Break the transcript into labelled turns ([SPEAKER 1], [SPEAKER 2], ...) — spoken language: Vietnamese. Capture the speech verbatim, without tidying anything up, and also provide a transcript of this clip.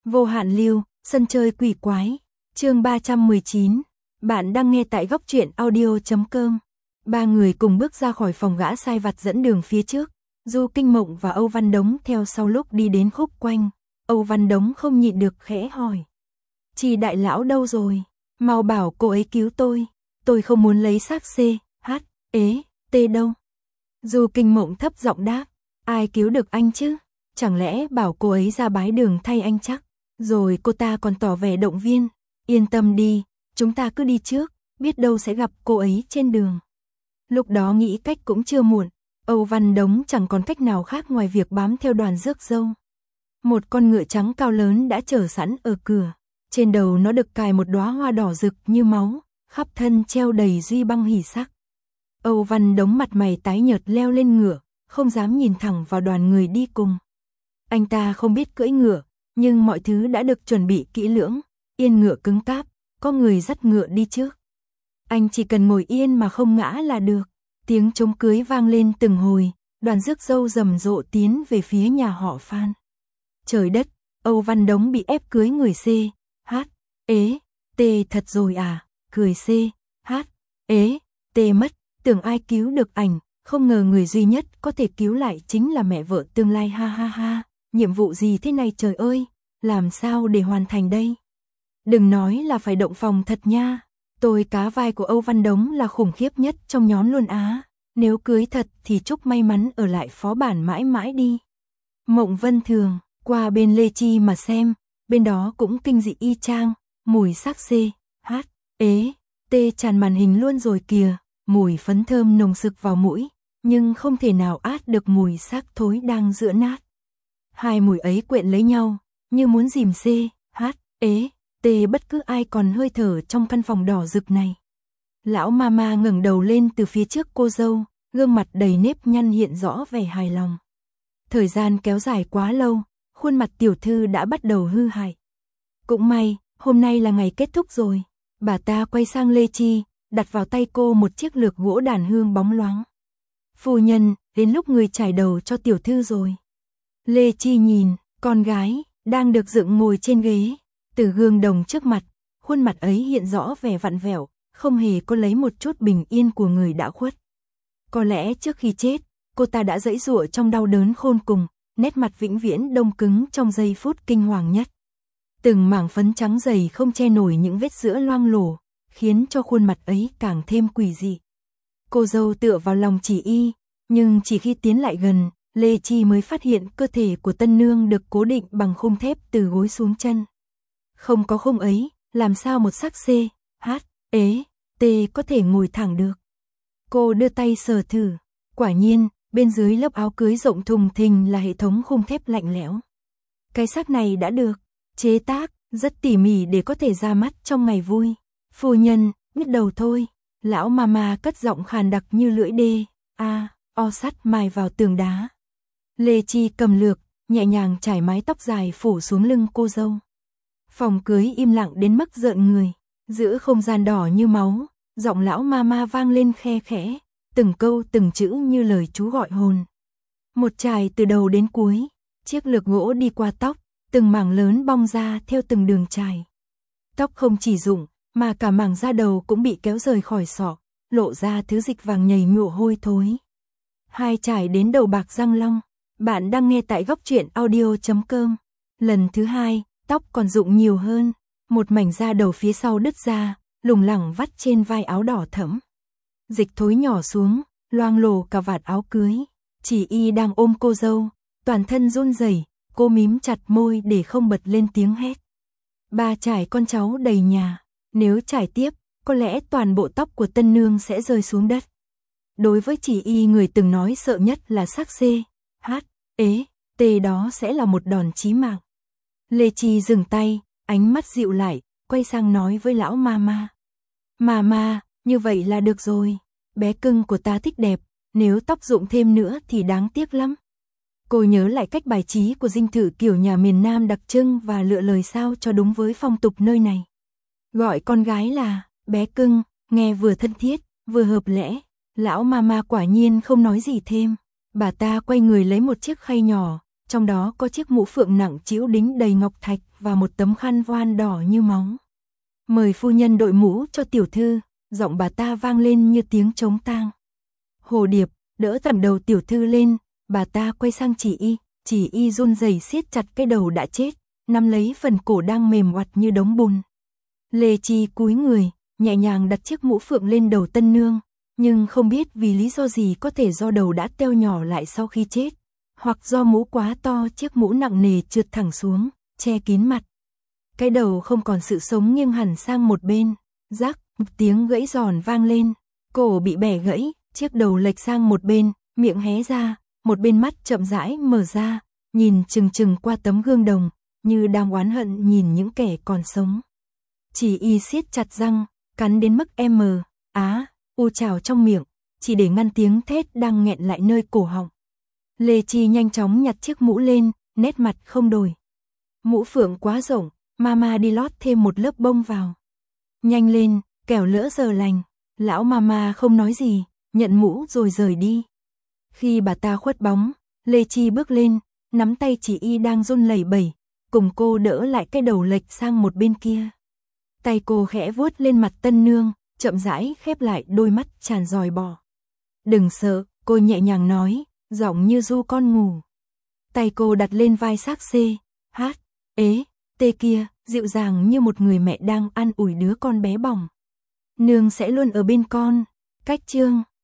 [SPEAKER 1] Vô hạn lưu, sân chơi quỷ quái, chương ba trăm mười chín. Bạn đang nghe tại góc truyện audio chấm com. Ba người cùng bước ra khỏi phòng gã sai vặt dẫn đường phía trước. Du Kinh Mộng và Âu Văn Đống theo sau lúc đi đến khúc quanh. Âu Văn Đống không nhịn được khẽ hỏi. Chị đại lão đâu rồi? Mau bảo cô ấy cứu tôi. Tôi không muốn lấy xác C, H, ế, T đâu. Du Kinh Mộng thấp giọng đáp. Ai cứu được anh chứ? Chẳng lẽ bảo cô ấy ra bái đường thay anh chắc? Rồi cô ta còn tỏ vẻ động viên. Yên tâm đi, chúng ta cứ đi trước, biết đâu sẽ gặp cô ấy trên đường. Lúc đó nghĩ cách cũng chưa muộn, Âu Văn Đống chẳng còn cách nào khác ngoài việc bám theo đoàn rước dâu. Một con ngựa trắng cao lớn đã chờ sẵn ở cửa, trên đầu nó được cài một đóa hoa đỏ rực như máu, khắp thân treo đầy duy băng hỉ sắc. Âu Văn Đống mặt mày tái nhợt leo lên ngựa, không dám nhìn thẳng vào đoàn người đi cùng. Anh ta không biết cưỡi ngựa, nhưng mọi thứ đã được chuẩn bị kỹ lưỡng, yên ngựa cứng cáp, có người dắt ngựa đi trước. Anh chỉ cần ngồi yên mà không ngã là được. Tiếng trống cưới vang lên từng hồi, đoàn rước dâu rầm rộ tiến về phía nhà họ Phan. Trời đất, Âu Văn Đống bị ép cưới người C, H, ế, T thật rồi à, cười C, H, ế, T mất, tưởng ai cứu được ảnh, không ngờ người duy nhất có thể cứu lại chính là mẹ vợ tương lai, ha ha ha. Nhiệm vụ gì thế này trời ơi, làm sao để hoàn thành đây? Đừng nói là phải động phòng thật nha. Tôi cá vai của Âu Văn Đống là khủng khiếp nhất trong nhóm luôn á. Nếu cưới thật thì chúc may mắn ở lại phó bản mãi mãi đi. Mộng Vân Thường, qua bên Lê Chi mà xem, bên đó cũng kinh dị y chang, mùi xác C, H, ế, T tràn màn hình luôn rồi kìa, mùi phấn thơm nồng sực vào mũi, nhưng không thể nào át được mùi xác thối đang giữa nát. Hai mùi ấy quyện lấy nhau, như muốn dìm C, H, ế, T bất cứ ai còn hơi thở trong căn phòng đỏ rực này. Lão mama ngẩng đầu lên từ phía trước cô dâu, gương mặt đầy nếp nhăn hiện rõ vẻ hài lòng. Thời gian kéo dài quá lâu, khuôn mặt tiểu thư đã bắt đầu hư hại. Cũng may, hôm nay là ngày kết thúc rồi. Bà ta quay sang Lê Chi, đặt vào tay cô một chiếc lược gỗ đàn hương bóng loáng. Phu nhân, đến lúc người trải đầu cho tiểu thư rồi. Lê Chi nhìn, con gái, đang được dựng ngồi trên ghế, từ gương đồng trước mặt, khuôn mặt ấy hiện rõ vẻ vặn vẹo, không hề có lấy một chút bình yên của người đã khuất. Có lẽ trước khi chết, cô ta đã giãy giụa trong đau đớn khôn cùng, nét mặt vĩnh viễn đông cứng trong giây phút kinh hoàng nhất. Từng mảng phấn trắng dày không che nổi những vết sữa loang lổ, khiến cho khuôn mặt ấy càng thêm quỷ dị. Cô dâu tựa vào lòng chỉ y, nhưng chỉ khi tiến lại gần, Lê Chi mới phát hiện cơ thể của tân nương được cố định bằng khung thép từ gối xuống chân. Không có khung ấy, làm sao một xác C, H, ế, T có thể ngồi thẳng được. Cô đưa tay sờ thử, quả nhiên, bên dưới lớp áo cưới rộng thùng thình là hệ thống khung thép lạnh lẽo. Cái xác này đã được chế tác rất tỉ mỉ để có thể ra mắt trong ngày vui. Phu nhân, biết đầu thôi. Lão mama cất giọng khàn đặc như lưỡi đê, a, o sắt mài vào tường đá. Lê Chi cầm lược, nhẹ nhàng trải mái tóc dài phủ xuống lưng cô dâu. Phòng cưới im lặng đến mức rợn người, giữa không gian đỏ như máu, giọng lão mama vang lên khe khẽ, từng câu từng chữ như lời chú gọi hồn. Một chải từ đầu đến cuối, chiếc lược gỗ đi qua tóc, từng mảng lớn bong ra theo từng đường chải. Tóc không chỉ rụng, mà cả mảng da đầu cũng bị kéo rời khỏi sọ, lộ ra thứ dịch vàng nhầy nhụa hôi thối. Hai chải đến đầu bạc răng long. Bạn đang nghe tại góc truyện audio chấm com. Lần thứ hai, tóc còn rụng nhiều hơn, một mảnh da đầu phía sau đứt ra, lủng lẳng vắt trên vai áo đỏ thẫm. Dịch thối nhỏ xuống, loang lổ cả vạt áo cưới. Chỉ y đang ôm cô dâu, toàn thân run rẩy, cô mím chặt môi để không bật lên tiếng hét. Ba trải con cháu đầy nhà, nếu trải tiếp, có lẽ toàn bộ tóc của tân nương sẽ rơi xuống đất. Đối với chỉ y, người từng nói sợ nhất là xác C, H, ế, T đó sẽ là một đòn chí mạng. Lê Chi dừng tay, ánh mắt dịu lại, quay sang nói với lão mama. Mama, như vậy là được rồi, bé cưng của ta thích đẹp, nếu tóc rụng thêm nữa thì đáng tiếc lắm. Cô nhớ lại cách bài trí của dinh thự kiểu nhà miền Nam đặc trưng và lựa lời sao cho đúng với phong tục nơi này. Gọi con gái là bé cưng, nghe vừa thân thiết, vừa hợp lẽ. Lão mama quả nhiên không nói gì thêm. Bà ta quay người lấy một chiếc khay nhỏ, trong đó có chiếc mũ phượng nặng trĩu đính đầy ngọc thạch và một tấm khăn voan đỏ như máu. Mời phu nhân đội mũ cho tiểu thư, giọng bà ta vang lên như tiếng trống tang. Hồ Điệp đỡ tầm đầu tiểu thư lên, bà ta quay sang Chỉ Y, Chỉ Y run rẩy siết chặt cái đầu đã chết, nắm lấy phần cổ đang mềm oặt như đống bùn. Lê Chi cúi người, nhẹ nhàng đặt chiếc mũ phượng lên đầu tân nương, nhưng không biết vì lý do gì, có thể do đầu đã teo nhỏ lại sau khi chết, hoặc do mũ quá to, chiếc mũ nặng nề trượt thẳng xuống, che kín mặt. Cái đầu không còn sự sống, nghiêng hẳn sang một bên, rắc, một tiếng gãy giòn vang lên, cổ bị bẻ gãy, chiếc đầu lệch sang một bên, miệng hé ra, một bên mắt chậm rãi mở ra, nhìn chừng chừng qua tấm gương đồng, như đang oán hận nhìn những kẻ còn sống. Chỉ Y siết chặt răng, cắn đến mức M, á, u trào trong miệng, chỉ để ngăn tiếng thét đang nghẹn lại nơi cổ họng. Lê Chi nhanh chóng nhặt chiếc mũ lên, nét mặt không đổi. Mũ phượng quá rộng, mama đi lót thêm một lớp bông vào. Nhanh lên, kẻo lỡ giờ lành. Lão mama không nói gì, nhận mũ rồi rời đi. Khi bà ta khuất bóng, Lê Chi bước lên, nắm tay Chỉ Y đang run lẩy bẩy, cùng cô đỡ lại cái đầu lệch sang một bên kia. Tay cô khẽ vuốt lên mặt tân nương, chậm rãi khép lại đôi mắt tràn dòi bò. Đừng sợ, cô nhẹ nhàng nói, giọng như ru con ngủ. Tay cô đặt lên vai xác C, H, ế, T kia, dịu dàng như một người mẹ đang an ủi đứa con bé bỏng. Nương sẽ luôn ở bên con. Cách chương